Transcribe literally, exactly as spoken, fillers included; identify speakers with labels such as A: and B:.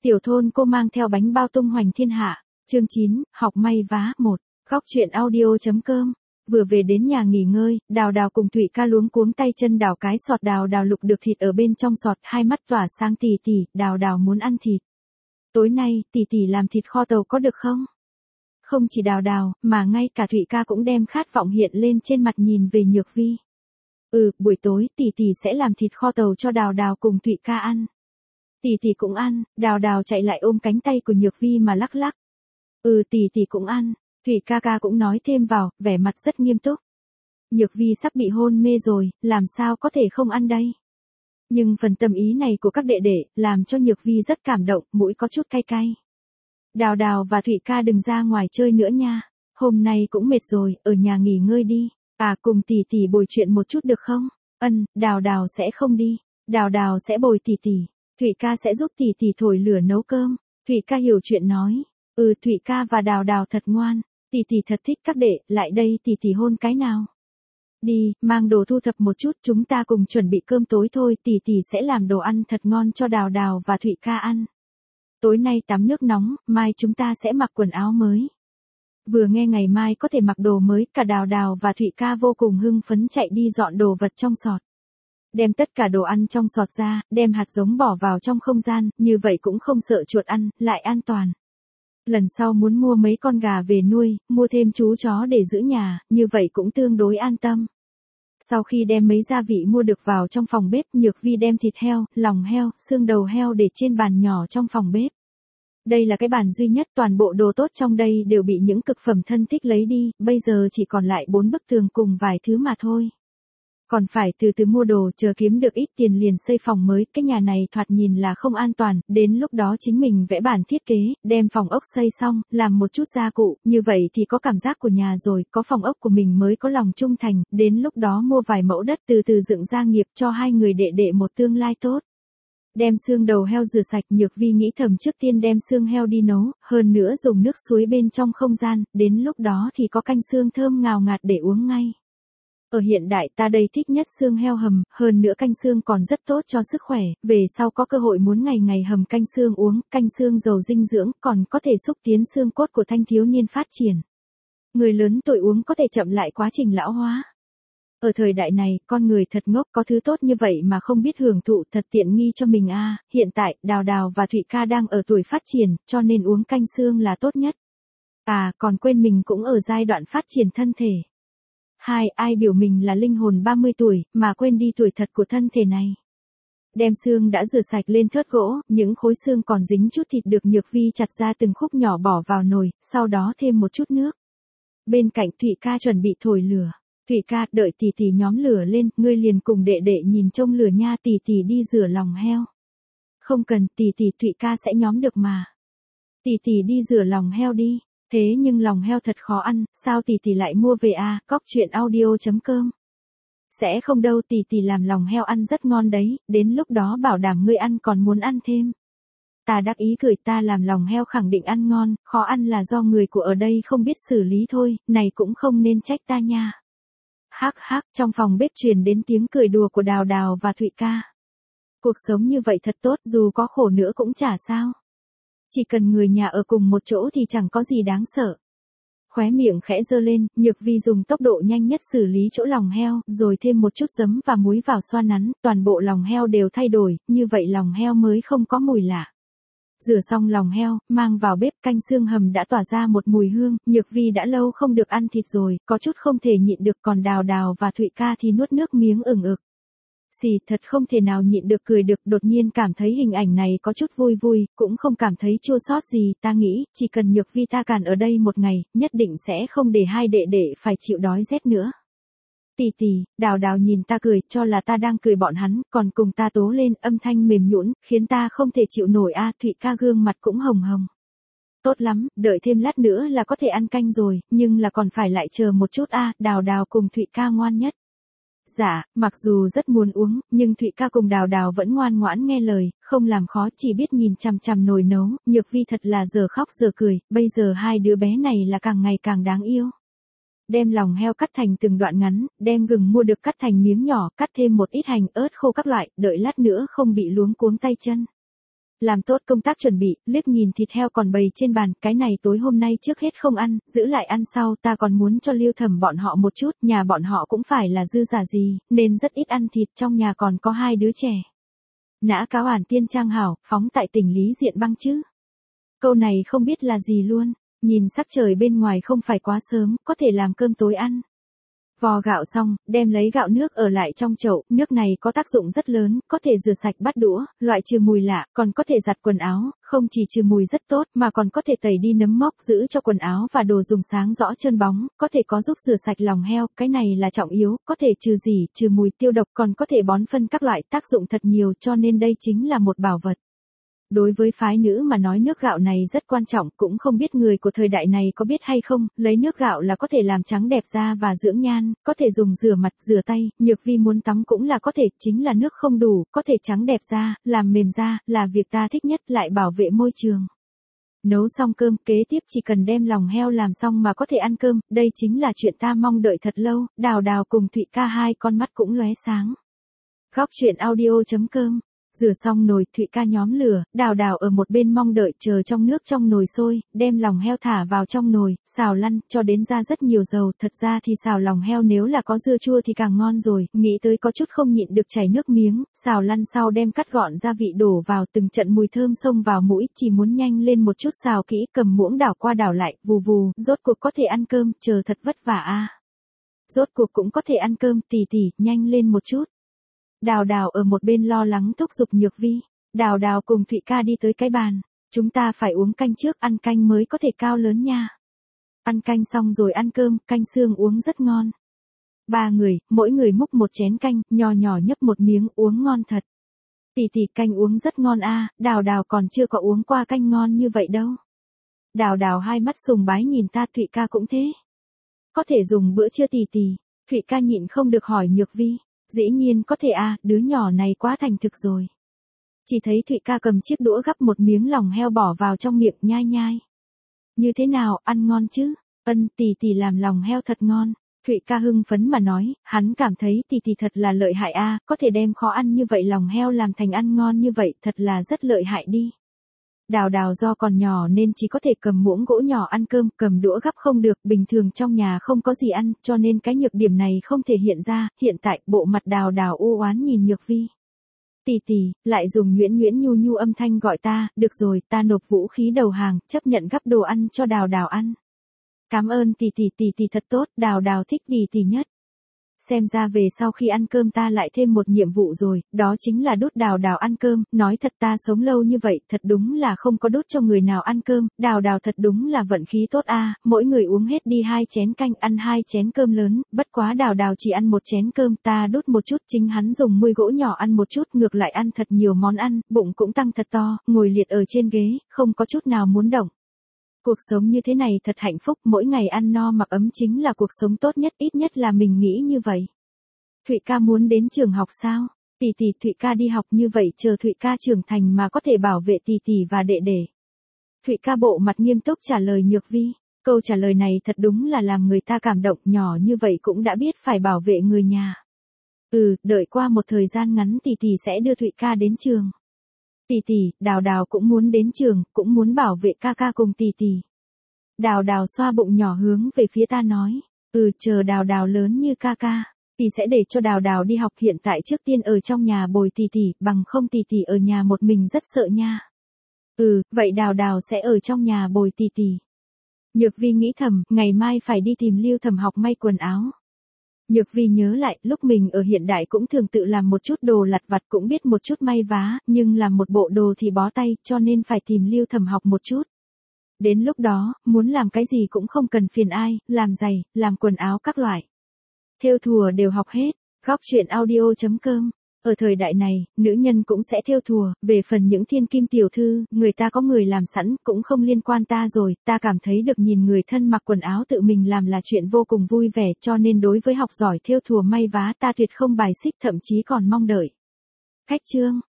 A: Tiểu thôn cô mang theo bánh bao tung hoành thiên hạ. Chương chín, học may vá một. Góc truyện audio.com. Vừa về đến nhà nghỉ ngơi, Đào Đào cùng Thụy Ca luống cuống tay chân đào cái sọt. Đào Đào lục được thịt ở bên trong sọt, hai mắt tỏa sáng. Tỷ tỷ, Đào Đào muốn ăn thịt. Tối nay, tỷ tỷ làm thịt kho tàu có được không? Không chỉ Đào Đào, mà ngay cả Thụy Ca cũng đem khát vọng hiện lên trên mặt nhìn về Nhược Vi. Ừ, buổi tối tỷ tỷ sẽ làm thịt kho tàu cho Đào Đào cùng Thụy Ca ăn. Tỷ tỷ cũng ăn. Đào Đào chạy lại ôm cánh tay của Nhược Vi mà lắc lắc. Ừ, tỷ tỷ cũng ăn. Thụy ca ca cũng nói thêm vào, vẻ mặt rất nghiêm túc. Nhược Vi sắp bị hôn mê rồi, làm sao có thể không ăn đây? Nhưng phần tâm ý này của các đệ đệ, làm cho Nhược Vi rất cảm động, mũi có chút cay cay. Đào Đào và Thụy ca đừng ra ngoài chơi nữa nha. Hôm nay cũng mệt rồi, ở nhà nghỉ ngơi đi. À, cùng tỷ tỷ bồi chuyện một chút được không? Ân, Đào Đào sẽ không đi. Đào Đào sẽ bồi tỷ tỷ. Thụy ca sẽ giúp tỷ tỷ thổi lửa nấu cơm. Thụy ca hiểu chuyện nói. Ừ, Thụy ca và Đào Đào thật ngoan. Tỷ tỷ thật thích các đệ, lại đây tỷ tỷ hôn cái nào. Đi, mang đồ thu thập một chút, chúng ta cùng chuẩn bị cơm tối thôi. Tỷ tỷ sẽ làm đồ ăn thật ngon cho Đào Đào và Thụy ca ăn. Tối nay tắm nước nóng, mai chúng ta sẽ mặc quần áo mới. Vừa nghe ngày mai có thể mặc đồ mới, cả Đào Đào và Thụy ca vô cùng hưng phấn chạy đi dọn đồ vật trong sọt. Đem tất cả đồ ăn trong sọt ra, đem hạt giống bỏ vào trong không gian, như vậy cũng không sợ chuột ăn, lại an toàn. Lần sau muốn mua mấy con gà về nuôi, mua thêm chú chó để giữ nhà, như vậy cũng tương đối an tâm. Sau khi đem mấy gia vị mua được vào trong phòng bếp, Nhược Vi đem thịt heo, lòng heo, xương đầu heo để trên bàn nhỏ trong phòng bếp. Đây là cái bàn duy nhất, toàn bộ đồ tốt trong đây đều bị những cực phẩm thân thích lấy đi, bây giờ chỉ còn lại bốn bức tường cùng vài thứ mà thôi. Còn phải từ từ mua đồ, chờ kiếm được ít tiền liền xây phòng mới, cái nhà này thoạt nhìn là không an toàn, đến lúc đó chính mình vẽ bản thiết kế, đem phòng ốc xây xong, làm một chút gia cụ, như vậy thì có cảm giác của nhà rồi, có phòng ốc của mình mới có lòng trung thành, đến lúc đó mua vài mẫu đất từ từ dựng gia nghiệp cho hai người đệ đệ một tương lai tốt. Đem xương đầu heo rửa sạch, Nhược Vi nghĩ thầm trước tiên đem xương heo đi nấu, hơn nữa dùng nước suối bên trong không gian, đến lúc đó thì có canh xương thơm ngào ngạt để uống ngay. Ở hiện đại ta đây thích nhất xương heo hầm, hơn nữa canh xương còn rất tốt cho sức khỏe, về sau có cơ hội muốn ngày ngày hầm canh xương uống, canh xương giàu dinh dưỡng, còn có thể xúc tiến xương cốt của thanh thiếu niên phát triển. Người lớn tuổi uống có thể chậm lại quá trình lão hóa. Ở thời đại này, con người thật ngốc, có thứ tốt như vậy mà không biết hưởng thụ, thật tiện nghi cho mình a. À, hiện tại, Đào Đào và Thụy ca đang ở tuổi phát triển, cho nên uống canh xương là tốt nhất. À, còn quên mình cũng ở giai đoạn phát triển thân thể. Hai, ai biểu mình là linh hồn ba mươi tuổi, mà quên đi tuổi thật của thân thể này. Đem xương đã rửa sạch lên thớt gỗ, những khối xương còn dính chút thịt được Nhược Vi chặt ra từng khúc nhỏ bỏ vào nồi, sau đó thêm một chút nước. Bên cạnh Thụy ca chuẩn bị thổi lửa. Thụy ca, đợi tỷ tỷ nhóm lửa lên, ngươi liền cùng đệ đệ nhìn trông lửa nha, tỷ tỷ đi rửa lòng heo. Không cần, tỷ tỷ, Thụy ca sẽ nhóm được mà. Tỷ tỷ đi rửa lòng heo đi. Thế nhưng lòng heo thật khó ăn, sao tỷ tỷ lại mua về a? À? Góc truyện audio.com. Sẽ không đâu, tỷ tỷ làm lòng heo ăn rất ngon đấy, đến lúc đó bảo đảm ngươi ăn còn muốn ăn thêm. Ta đắc ý cười, ta làm lòng heo khẳng định ăn ngon, khó ăn là do người của ở đây không biết xử lý thôi, này cũng không nên trách ta nha. Hắc hắc, trong phòng bếp truyền đến tiếng cười đùa của Đào Đào và Thụy ca. Cuộc sống như vậy thật tốt, dù có khổ nữa cũng chả sao. Chỉ cần người nhà ở cùng một chỗ thì chẳng có gì đáng sợ. Khóe miệng khẽ giơ lên, Nhược Vi dùng tốc độ nhanh nhất xử lý chỗ lòng heo, rồi thêm một chút giấm và muối vào xoa nắn, toàn bộ lòng heo đều thay đổi, như vậy lòng heo mới không có mùi lạ. Rửa xong lòng heo, mang vào bếp, canh xương hầm đã tỏa ra một mùi hương, Nhược Vi đã lâu không được ăn thịt rồi, có chút không thể nhịn được, còn Đào Đào và Thụy ca thì nuốt nước miếng ửng ực. Xì, thật không thể nào nhịn được cười được, đột nhiên cảm thấy hình ảnh này có chút vui vui, cũng không cảm thấy chua xót gì, ta nghĩ, chỉ cần Nhược Vi ta càn ở đây một ngày, nhất định sẽ không để hai đệ đệ phải chịu đói rét nữa. Tỷ tỷ, Đào Đào nhìn ta cười, cho là ta đang cười bọn hắn, còn cùng ta tố lên, âm thanh mềm nhũn, khiến ta không thể chịu nổi a. À, Thụy ca gương mặt cũng hồng hồng. Tốt lắm, đợi thêm lát nữa là có thể ăn canh rồi, nhưng là còn phải lại chờ một chút a. À, Đào Đào cùng Thụy ca ngoan nhất. Dạ, mặc dù rất muốn uống, nhưng Thụy ca cùng Đào Đào vẫn ngoan ngoãn nghe lời, không làm khó, chỉ biết nhìn chằm chằm nồi nấu, Nhược Vi thật là giờ khóc giờ cười, bây giờ hai đứa bé này là càng ngày càng đáng yêu. Đem lòng heo cắt thành từng đoạn ngắn, đem gừng mua được cắt thành miếng nhỏ, cắt thêm một ít hành ớt khô các loại, đợi lát nữa không bị luống cuống tay chân. làm tốt công tác chuẩn bị, liếc nhìn thịt heo còn bày trên bàn, cái này tối hôm nay trước hết không ăn, giữ lại ăn sau, ta còn muốn cho Lưu Thẩm bọn họ một chút, nhà bọn họ cũng phải là dư giả gì, nên rất ít ăn thịt, trong nhà còn có hai đứa trẻ. Nã cáo ản tiên trang hảo, phóng tại tỉnh Lý Diện Băng chứ. Câu này không biết là gì luôn, nhìn sắc trời bên ngoài không phải quá sớm, có thể làm cơm tối ăn. Vò gạo xong, đem lấy gạo nước ở lại trong chậu, nước này có tác dụng rất lớn, có thể rửa sạch bát đũa, loại trừ mùi lạ, còn có thể giặt quần áo, không chỉ trừ mùi rất tốt mà còn có thể tẩy đi nấm mốc, giữ cho quần áo và đồ dùng sáng rõ trơn bóng, có thể có giúp rửa sạch lòng heo, cái này là trọng yếu, có thể trừ rỉ, trừ mùi tiêu độc, còn có thể bón phân các loại, tác dụng thật nhiều, cho nên đây chính là một bảo vật. Đối với phái nữ mà nói nước gạo này rất quan trọng, cũng không biết người của thời đại này có biết hay không, lấy nước gạo là có thể làm trắng đẹp da và dưỡng nhan, có thể dùng rửa mặt, rửa tay, Nhược Vi muốn tắm cũng là có thể, chính là nước không đủ, có thể trắng đẹp da, làm mềm da, là việc ta thích nhất, lại bảo vệ môi trường. Nấu xong cơm, kế tiếp chỉ cần đem lòng heo làm xong mà có thể ăn cơm, đây chính là chuyện ta mong đợi thật lâu, Đào Đào cùng Thụy Ca hai con mắt cũng lóe sáng. Góc truyện audio chấm com. Rửa xong nồi, Thụy Ca nhóm lửa, Đào Đào ở một bên mong đợi chờ trong nước trong nồi sôi, đem lòng heo thả vào trong nồi, xào lăn, cho đến ra rất nhiều dầu, thật ra thì xào lòng heo nếu là có dưa chua thì càng ngon rồi, nghĩ tới có chút không nhịn được chảy nước miếng, xào lăn sau đem cắt gọn gia vị đổ vào, từng trận mùi thơm xông vào mũi, chỉ muốn nhanh lên một chút xào kỹ, cầm muỗng đảo qua đảo lại, vù vù, rốt cuộc có thể ăn cơm, chờ thật vất vả a. Rốt cuộc cũng có thể ăn cơm, tỷ tỷ, nhanh lên một chút. Đào Đào ở một bên lo lắng thúc giục Nhược Vi. Đào Đào cùng Thụy Ca đi tới cái bàn. Chúng ta phải uống canh trước, ăn canh mới có thể cao lớn nha. Ăn canh xong rồi ăn cơm, canh xương uống rất ngon. Ba người, mỗi người múc một chén canh, nhỏ nhỏ nhấp một miếng, uống ngon thật. Tỷ tỷ, canh uống rất ngon a, Đào Đào còn chưa có uống qua canh ngon như vậy đâu. Đào Đào hai mắt sùng bái nhìn ta, Thụy Ca cũng thế. Có thể dùng bữa trưa tỷ tỷ. Thụy Ca nhịn không được hỏi Nhược Vi. Dĩ nhiên có thể a, đứa nhỏ này quá thành thực rồi. Chỉ thấy Thụy Ca cầm chiếc đũa gắp một miếng lòng heo bỏ vào trong miệng, nhai nhai. Như thế nào, ăn ngon chứ? Ân, tỷ tỷ làm lòng heo thật ngon. Thụy Ca hưng phấn mà nói, hắn cảm thấy tỷ tỷ thật là lợi hại a, có thể đem khó ăn như vậy lòng heo làm thành ăn ngon như vậy, thật là rất lợi hại đi. Đào Đào do còn nhỏ nên chỉ có thể cầm muỗng gỗ nhỏ ăn cơm, cầm đũa gắp không được, bình thường trong nhà không có gì ăn, cho nên cái nhược điểm này không thể hiện ra, hiện tại, bộ mặt Đào Đào u oán nhìn Nhược Vi. Tỷ tỷ, lại dùng nhuyễn nhuyễn nhu nhu âm thanh gọi ta, được rồi, ta nộp vũ khí đầu hàng, chấp nhận gắp đồ ăn cho Đào Đào ăn. Cảm ơn tỷ tỷ, tỷ tỷ thật tốt, Đào Đào thích tỷ tỷ nhất. Xem ra về sau khi ăn cơm ta lại thêm một nhiệm vụ rồi, đó chính là đút Đào Đào ăn cơm, nói thật ta sống lâu như vậy, thật đúng là không có đút cho người nào ăn cơm, Đào Đào thật đúng là vận khí tốt a, mỗi người uống hết đi hai chén canh, ăn hai chén cơm lớn, bất quá Đào Đào chỉ ăn một chén cơm, ta đút một chút, chính hắn dùng muôi gỗ nhỏ ăn một chút, ngược lại ăn thật nhiều món ăn, bụng cũng tăng thật to, ngồi liệt ở trên ghế, không có chút nào muốn động. Cuộc sống như thế này thật hạnh phúc, mỗi ngày ăn no mặc ấm chính là cuộc sống tốt nhất, ít nhất là mình nghĩ như vậy. Thụy Ca muốn đến trường học sao? Tỷ tỷ, Thụy Ca đi học như vậy chờ Thụy Ca trưởng thành mà có thể bảo vệ tỷ tỷ và đệ đệ. Thụy Ca bộ mặt nghiêm túc trả lời Nhược Vi. Câu trả lời này thật đúng là làm người ta cảm động, nhỏ như vậy cũng đã biết phải bảo vệ người nhà. Ừ, đợi qua một thời gian ngắn tỷ tỷ sẽ đưa Thụy Ca đến trường. Tỷ tỷ, Đào Đào cũng muốn đến trường, cũng muốn bảo vệ ca ca cùng tỷ tỷ. Đào Đào xoa bụng nhỏ hướng về phía ta nói, ừ, chờ Đào Đào lớn như ca ca, tỷ sẽ để cho Đào Đào đi học, hiện tại trước tiên ở trong nhà bồi tỷ tỷ, bằng không tỷ tỷ ở nhà một mình rất sợ nha. Ừ, vậy Đào Đào sẽ ở trong nhà bồi tỷ tỷ. Nhược Vi nghĩ thầm, ngày mai phải đi tìm Lưu Thẩm học may quần áo. Nhược Vi nhớ lại, lúc mình ở hiện đại cũng thường tự làm một chút đồ lặt vặt, cũng biết một chút may vá, nhưng làm một bộ đồ thì bó tay, cho nên phải tìm Lưu Thẩm học một chút. Đến lúc đó, muốn làm cái gì cũng không cần phiền ai, làm giày, làm quần áo các loại. Thêu thùa đều học hết. Góc truyện audio chấm com. Ở thời đại này, nữ nhân cũng sẽ thêu thùa, về phần những thiên kim tiểu thư, người ta có người làm sẵn, cũng không liên quan ta rồi, ta cảm thấy được nhìn người thân mặc quần áo tự mình làm là chuyện vô cùng vui vẻ, cho nên đối với học giỏi thêu thùa may vá ta tuyệt không bài xích, thậm chí còn mong đợi. Khách chương.